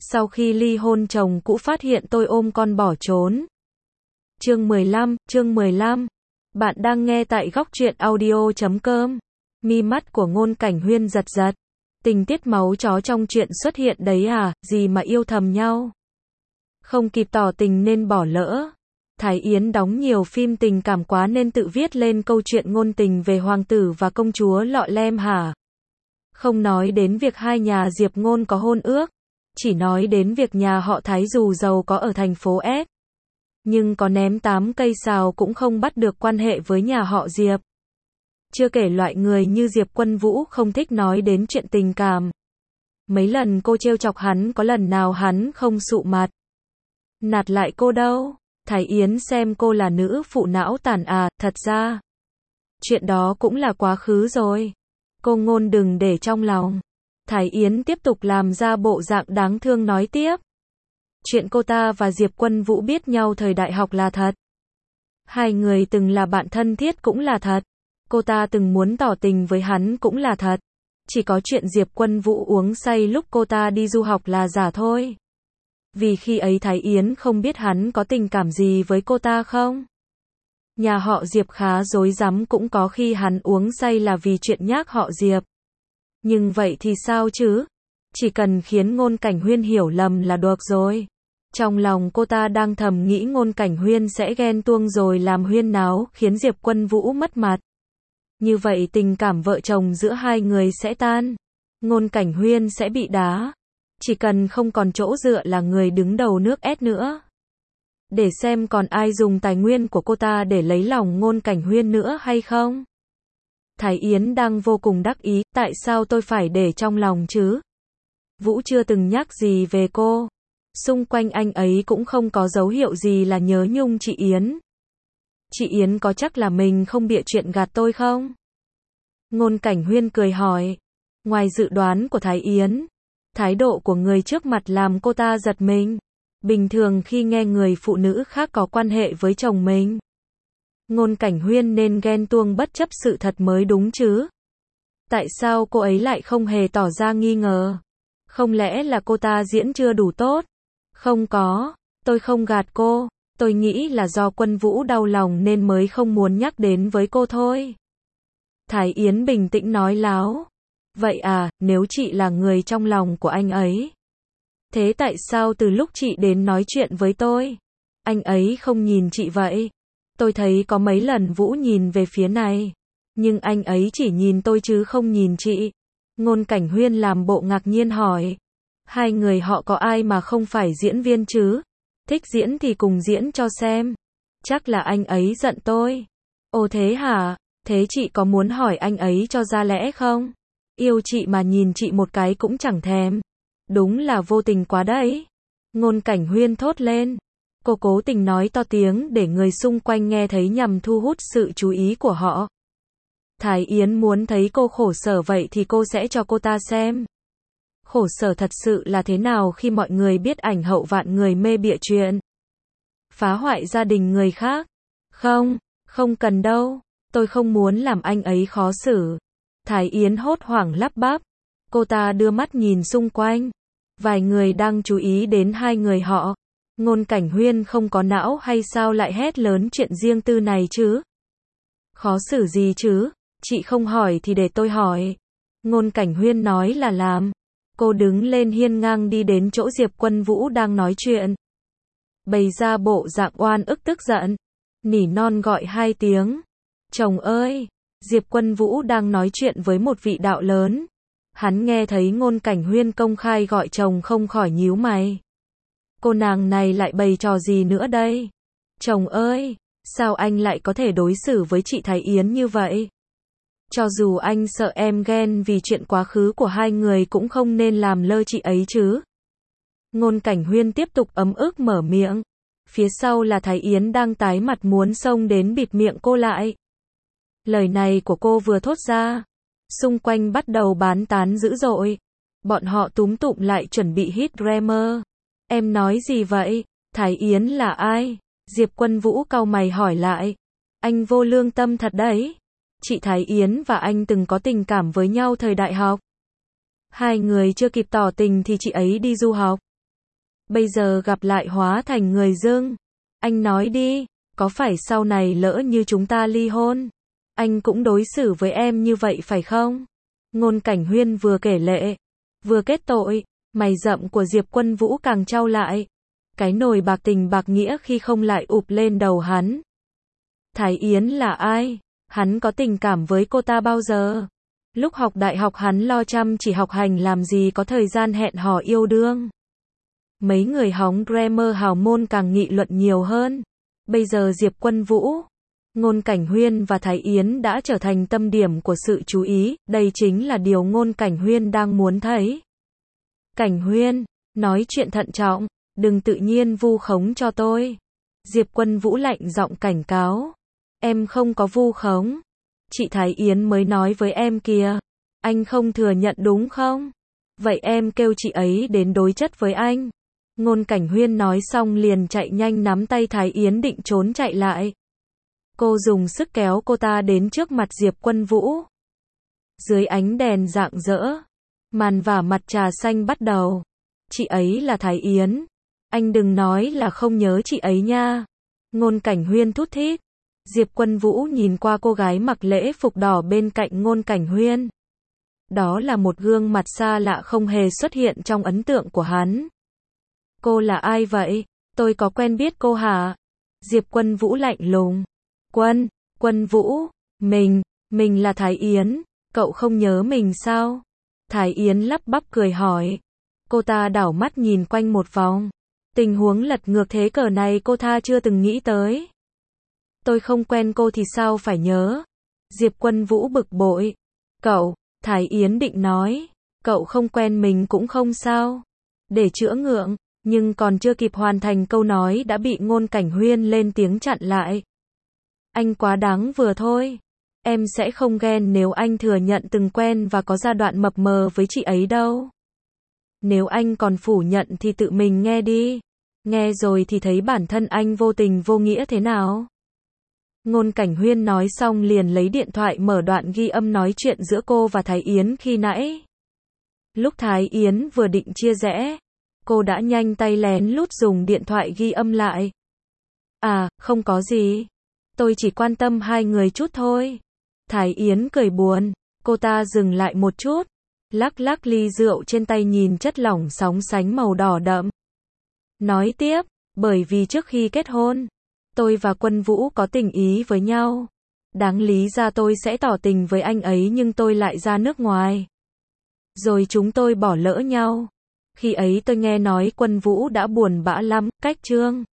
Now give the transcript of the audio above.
Sau khi ly hôn chồng cũ phát hiện tôi ôm con bỏ trốn. Chương 15. Bạn đang nghe tại góc truyện audio.com. Mi mắt của Ngôn Cảnh Huyên giật giật. Tình tiết máu chó trong chuyện xuất hiện đấy à, gì mà yêu thầm nhau. Không kịp tỏ tình nên bỏ lỡ. Thái Yến đóng nhiều phim tình cảm quá nên tự viết lên câu chuyện ngôn tình về hoàng tử và công chúa lọ lem hả? Không nói đến việc hai nhà Diệp Ngôn có hôn ước, chỉ nói đến việc nhà họ Thái dù giàu có ở thành phố S, nhưng có ném 8 cây sào cũng không bắt được quan hệ với nhà họ Diệp. Chưa kể loại người như Diệp Quân Vũ không thích nói đến chuyện tình cảm. Mấy lần cô trêu chọc hắn có lần nào hắn không sụ mặt nạt lại cô đâu. Thái Yến xem cô là nữ phụ não tàn à, thật ra chuyện đó cũng là quá khứ rồi. Cô Ngôn đừng để trong lòng. Thái Yến tiếp tục làm ra bộ dạng đáng thương nói tiếp. Chuyện cô ta và Diệp Quân Vũ biết nhau thời đại học là thật. Hai người từng là bạn thân thiết cũng là thật. Cô ta từng muốn tỏ tình với hắn cũng là thật. Chỉ có chuyện Diệp Quân Vũ uống say lúc cô ta đi du học là giả thôi. Vì khi ấy Thái Yến không biết hắn có tình cảm gì với cô ta không? Nhà họ Diệp khá rối rắm, cũng có khi hắn uống say là vì chuyện nhác họ Diệp. Nhưng vậy thì sao chứ? Chỉ cần khiến Ngôn Cảnh Huyên hiểu lầm là được rồi. Trong lòng cô ta đang thầm nghĩ Ngôn Cảnh Huyên sẽ ghen tuông rồi làm huyên náo khiến Diệp Quân Vũ mất mặt. Như vậy tình cảm vợ chồng giữa hai người sẽ tan. Ngôn Cảnh Huyên sẽ bị đá. Chỉ cần không còn chỗ dựa là người đứng đầu nước S nữa. Để xem còn ai dùng tài nguyên của cô ta để lấy lòng Ngôn Cảnh Huyên nữa hay không. Thái Yến đang vô cùng đắc ý, tại sao tôi phải để trong lòng chứ? Vũ chưa từng nhắc gì về cô. Xung quanh anh ấy cũng không có dấu hiệu gì là nhớ nhung chị Yến. Chị Yến có chắc là mình không bịa chuyện gạt tôi không? Ngôn Cảnh Huyên cười hỏi. Ngoài dự đoán của Thái Yến, thái độ của người trước mặt làm cô ta giật mình. Bình thường khi nghe người phụ nữ khác có quan hệ với chồng mình, Ngôn Cảnh Huyên nên ghen tuông bất chấp sự thật mới đúng chứ. Tại sao cô ấy lại không hề tỏ ra nghi ngờ? Không lẽ là cô ta diễn chưa đủ tốt? Không có, tôi không gạt cô. Tôi nghĩ là do Quân Vũ đau lòng nên mới không muốn nhắc đến với cô thôi. Thái Yến bình tĩnh nói láo. Vậy à, nếu chị là người trong lòng của anh ấy, thế tại sao từ lúc chị đến nói chuyện với tôi, anh ấy không nhìn chị vậy? Tôi thấy có mấy lần Vũ nhìn về phía này, nhưng anh ấy chỉ nhìn tôi chứ không nhìn chị. Ngôn Cảnh Huyên làm bộ ngạc nhiên hỏi. Hai người họ có ai mà không phải diễn viên chứ? Thích diễn thì cùng diễn cho xem. Chắc là anh ấy giận tôi. Ồ thế hả? Thế chị có muốn hỏi anh ấy cho ra lẽ không? Yêu chị mà nhìn chị một cái cũng chẳng thèm. Đúng là vô tình quá đấy. Ngôn Cảnh Huyên thốt lên. Cô cố tình nói to tiếng để người xung quanh nghe thấy nhằm thu hút sự chú ý của họ. Thái Yến muốn thấy cô khổ sở vậy thì cô sẽ cho cô ta xem. Khổ sở thật sự là thế nào khi mọi người biết ảnh hậu vạn người mê bịa chuyện. Phá hoại gia đình người khác. Không cần đâu. Tôi không muốn làm anh ấy khó xử. Thái Yến hốt hoảng lắp bắp. Cô ta đưa mắt nhìn xung quanh. Vài người đang chú ý đến hai người họ. Ngôn Cảnh Huyên không có não hay sao lại hét lớn chuyện riêng tư này chứ? Khó xử gì chứ? Chị không hỏi thì để tôi hỏi. Ngôn Cảnh Huyên nói là làm. Cô đứng lên hiên ngang đi đến chỗ Diệp Quân Vũ đang nói chuyện. Bày ra bộ dạng oan ức tức giận. Nỉ non gọi hai tiếng. Chồng ơi! Diệp Quân Vũ đang nói chuyện với một vị đạo lớn. Hắn nghe thấy Ngôn Cảnh Huyên công khai gọi chồng không khỏi nhíu mày. Cô nàng này lại bày trò gì nữa đây? Chồng ơi! Sao anh lại có thể đối xử với chị Thái Yến như vậy? Cho dù anh sợ em ghen vì chuyện quá khứ của hai người cũng không nên làm lơ chị ấy chứ. Ngôn Cảnh Huyên tiếp tục ấm ức mở miệng. Phía sau là Thái Yến đang tái mặt muốn xông đến bịt miệng cô lại. Lời này của cô vừa thốt ra, xung quanh bắt đầu bán tán dữ dội. Bọn họ túm tụm lại chuẩn bị hit grammar. Em nói gì vậy? Thái Yến là ai? Diệp Quân Vũ cau mày hỏi lại. Anh vô lương tâm thật đấy. Chị Thái Yến và anh từng có tình cảm với nhau thời đại học. Hai người chưa kịp tỏ tình thì chị ấy đi du học. bây giờ gặp lại hóa thành người dưng. Anh nói đi, có phải sau này lỡ như chúng ta ly hôn, anh cũng đối xử với em như vậy phải không? Ngôn Cảnh Huyên vừa kể lệ, vừa kết tội, mày rậm của Diệp Quân Vũ càng trao lại. Cái nồi bạc tình bạc nghĩa khi không lại ụp lên đầu hắn. Thái Yến là ai? Hắn có tình cảm với cô ta bao giờ? Lúc học đại học hắn lo chăm chỉ học hành làm gì có thời gian hẹn hò yêu đương. Mấy người hóng grammar hào môn càng nghị luận nhiều hơn. Bây giờ Diệp Quân Vũ, Ngôn Cảnh Huyên và Thái Yến đã trở thành tâm điểm của sự chú ý, đây chính là điều Ngôn Cảnh Huyên đang muốn thấy. Cảnh Huyên, nói chuyện thận trọng, đừng tự nhiên vu khống cho tôi. Diệp Quân Vũ lạnh giọng cảnh cáo. Em không có vu khống. Chị Thái Yến mới nói với em kìa. Anh không thừa nhận đúng không? Vậy em kêu chị ấy đến đối chất với anh. Ngôn Cảnh Huyên nói xong liền chạy nhanh nắm tay Thái Yến định trốn chạy lại. Cô dùng sức kéo cô ta đến trước mặt Diệp Quân Vũ. Dưới ánh đèn rạng rỡ, màn vả mặt trà xanh bắt đầu. Chị ấy là Thái Yến. Anh đừng nói là không nhớ chị ấy nha. Ngôn Cảnh Huyên thút thít. Diệp Quân Vũ nhìn qua cô gái mặc lễ phục đỏ bên cạnh Ngôn Cảnh Huyên. Đó là một gương mặt xa lạ không hề xuất hiện trong ấn tượng của hắn. Cô là ai vậy? Tôi có quen biết cô hả? Diệp Quân Vũ lạnh lùng. Quân Vũ, mình là Thái Yến, cậu không nhớ mình sao? Thái Yến lắp bắp cười hỏi. Cô ta đảo mắt nhìn quanh một vòng. Tình huống lật ngược thế cờ này cô ta chưa từng nghĩ tới. Tôi không quen cô thì sao phải nhớ? Diệp Quân Vũ bực bội. Thái Yến định nói. Cậu không quen mình cũng không sao. Để chữa ngượng, nhưng còn chưa kịp hoàn thành câu nói đã bị Ngôn Cảnh Huyên lên tiếng chặn lại. Anh quá đáng vừa thôi. Em sẽ không ghen nếu anh thừa nhận từng quen và có giai đoạn mập mờ với chị ấy đâu. Nếu anh còn phủ nhận thì tự mình nghe đi. Nghe rồi thì thấy bản thân anh vô tình vô nghĩa thế nào. Ngôn Cảnh Huyên nói xong liền lấy điện thoại mở đoạn ghi âm nói chuyện giữa cô và Thái Yến khi nãy. Lúc Thái Yến vừa định chia rẽ, cô đã nhanh tay lén lút dùng điện thoại ghi âm lại. À, không có gì. Tôi chỉ quan tâm hai người chút thôi. Thái Yến cười buồn, cô ta dừng lại một chút, lắc lắc ly rượu trên tay nhìn chất lỏng sóng sánh màu đỏ đậm. Nói tiếp, bởi vì trước khi kết hôn, tôi và Quân Vũ có tình ý với nhau. Đáng lý ra tôi sẽ tỏ tình với anh ấy nhưng tôi lại ra nước ngoài. Rồi chúng tôi bỏ lỡ nhau. Khi ấy tôi nghe nói Quân Vũ đã buồn bã lắm, cách Trương